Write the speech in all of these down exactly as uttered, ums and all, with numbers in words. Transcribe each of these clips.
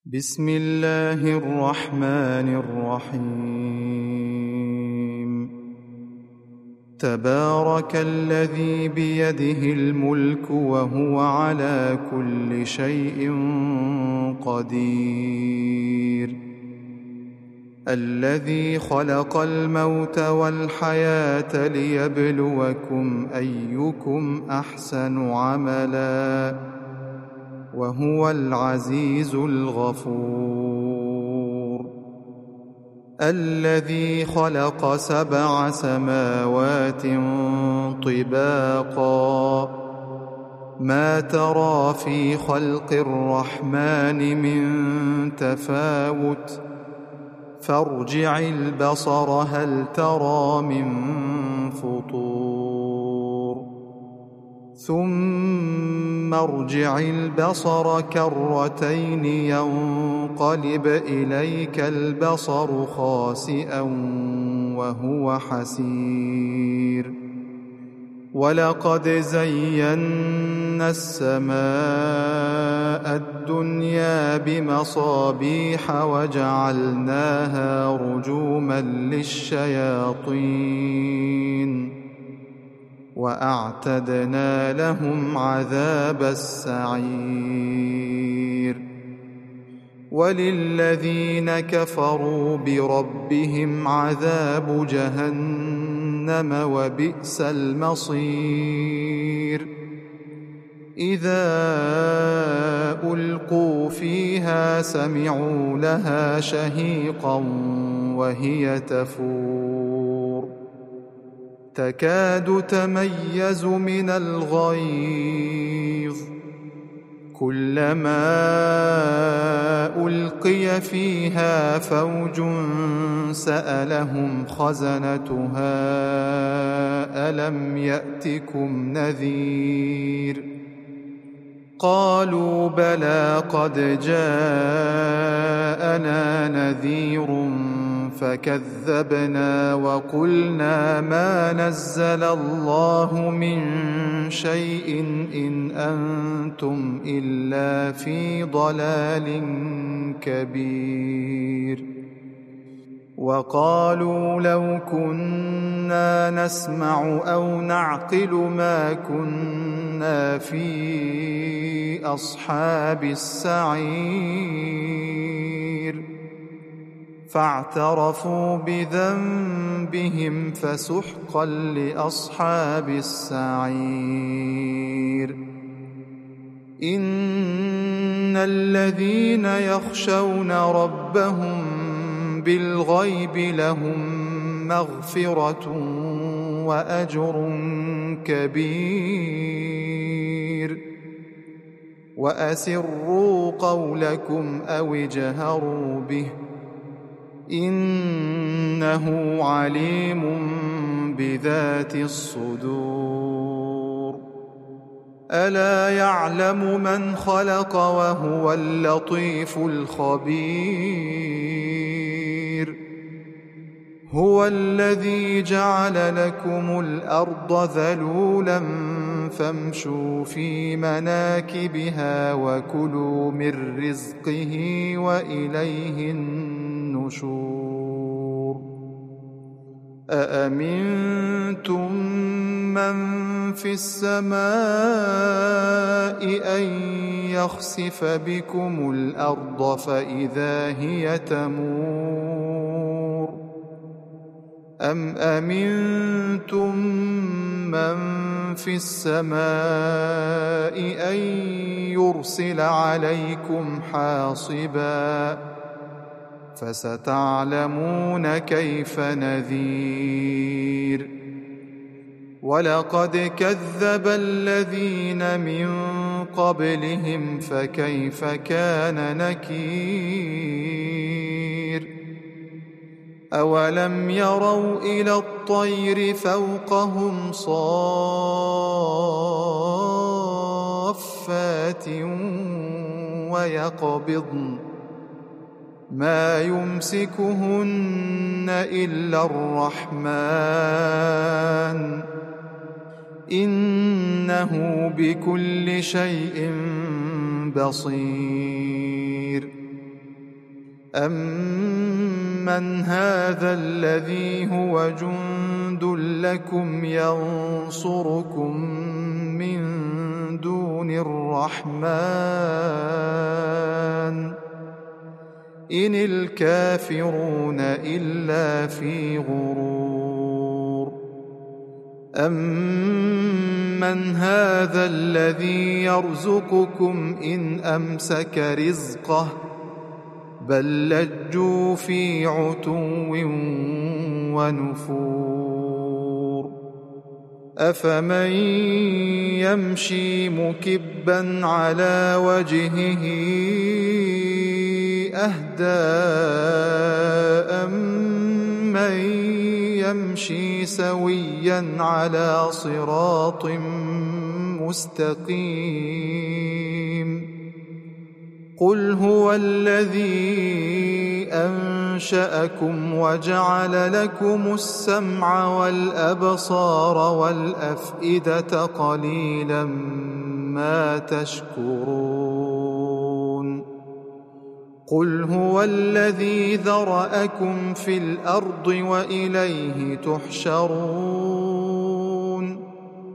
بسم الله الرحمن الرحيم تبارك الذي بيده الملك وهو على كل شيء قدير الذي خلق الموت والحياة ليبلوكم أيكم أحسن عملا وهو العزيز الغفور الذي خلق سبع سماوات طباقا ما ترى في خلق الرحمن من تفاوت فارجع البصر هل ترى من فطور ثم ارجع البصر كرتين ينقلب إليك البصر خاسئا وهو حسير ولقد زينا السماء الدنيا بمصابيح وجعلناها رجوما للشياطين وأعتدنا لهم عذاب السعير وللذين كفروا بربهم عذاب جهنم وبئس المصير إذا ألقوا فيها سمعوا لها شهيقا وهي تفور تكاد تميز من الغيظ كلما ألقي فيها فوج سألهم خزنتها ألم يأتكم نذير قالوا بلى قد جاءنا نذير فكذبنا وقلنا ما نزل الله من شيء إن أنتم إلا في ضلال كبير وقالوا لو كنا نسمع أو نعقل ما كنا في أصحاب السعير فاعترفوا بذنبهم فسحقا لأصحاب السعير إن الذين يخشون ربهم بالغيب لهم مغفرة وأجر كبير وأسروا قولكم أو اجهروا به إنه عليم بذات الصدور ألا يعلم من خلق وهو اللطيف الخبير هو الذي جعل لكم الأرض ذلولا فامشوا في مناكبها وكلوا من رزقه وإليه النشور أأمنتم من في السماء أن يخسف بكم الأرض فإذا هي تمور أم أمنتم من في السماء أن يرسل عليكم حاصبا فستعلمون كيف نذير ولقد كذب الذين من قبلهم فكيف كان نكير أولم يروا إلى الطير فوقهم صافات ويقبضن ما يمسكهن إلا الرحمن إنه بكل شيء بصير أَمَّنْ هَذَا الَّذِي هُوَ جُندٌ لَّكُمْ يَنصُرُكُم مِّن دُونِ الرَّحْمَٰنِ إِنِ الْكَافِرُونَ إِلَّا فِي غُرُورٍ أَمَّنْ هَذَا الَّذِي يَرْزُقُكُمْ إِنْ أَمْسَكَ رِزْقَهُ بَل لَّجُّوا فِي عُتُوٍّ وَنُفُورٍ أَفَمَن يَمْشِي مُكِبًّا عَلَىٰ وَجْهِهِ أَهْدَىٰ أَمَّن يَمْشِي سَوِيًّا عَلَىٰ صِرَاطٍ مُّسْتَقِيمٍ قُلْ هُوَ الَّذِي أَنشَأَكُمْ وَجَعَلَ لَكُمُ السَّمْعَ وَالْأَبْصَارَ وَالْأَفْئِدَةَ قَلِيلًا مَّا تَشْكُرُونَ قُلْ هُوَ الَّذِي ذَرَأَكُمْ فِي الْأَرْضِ وَإِلَيْهِ تُحْشَرُونَ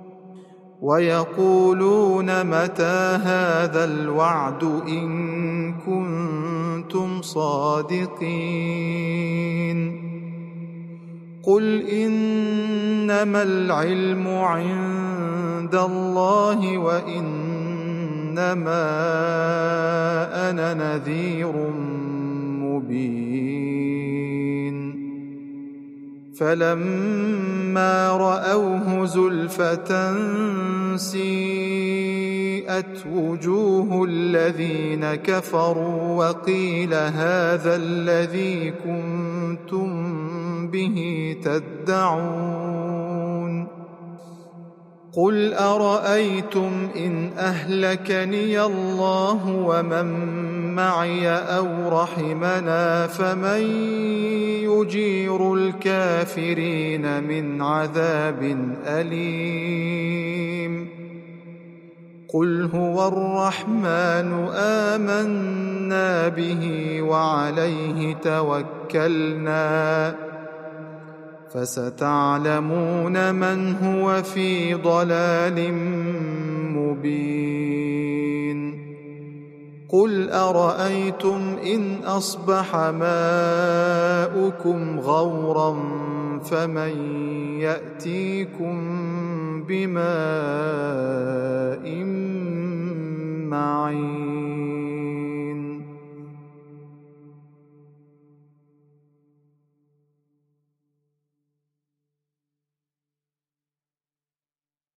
وَيَقُولُونَ مَتَىٰ هَٰذَا الْوَعْدُ إِن كُنتُمْ صَادِقِينَ قُلْ إِنَّمَا الْعِلْمُ عِندَ اللَّهِ وَإِنَّمَا أَنَا نَذِيرٌ مُّبِينٌ فَلَمَّا رَأَوْهُ زُلْفَةً سِيئَتْ وُجُوهُ الَّذِينَ كَفَرُوا وَقِيلَ هَٰذَا الَّذِي كُنتُم بِهِ تَدَّعُونَ قُلْ أَرَأَيْتُمْ إِنْ أَهْلَكَنِيَ اللَّهُ وَمَن مَّعِيَ أَوْ رَحِمَنَا فَمَن يُجِيرُ الْكَافِرِينَ مِنْ عَذَابٍ أَلِيمٍ قُلْ هُوَ الرَّحْمَٰنُ آمَنَّا بِهِ وَعَلَيْهِ تَوَكَّلْنَا فَسَتَعْلَمُونَ مَنْ هُوَ فِي ضَلَالٍ مُّبِينٍ قُلْ أَرَأَيْتُمْ إِنْ أَصْبَحَ مَاؤُكُمْ غَوْرًا فَمَن يَأْتِيكُم بِمَاءٍ مَّعِينٍ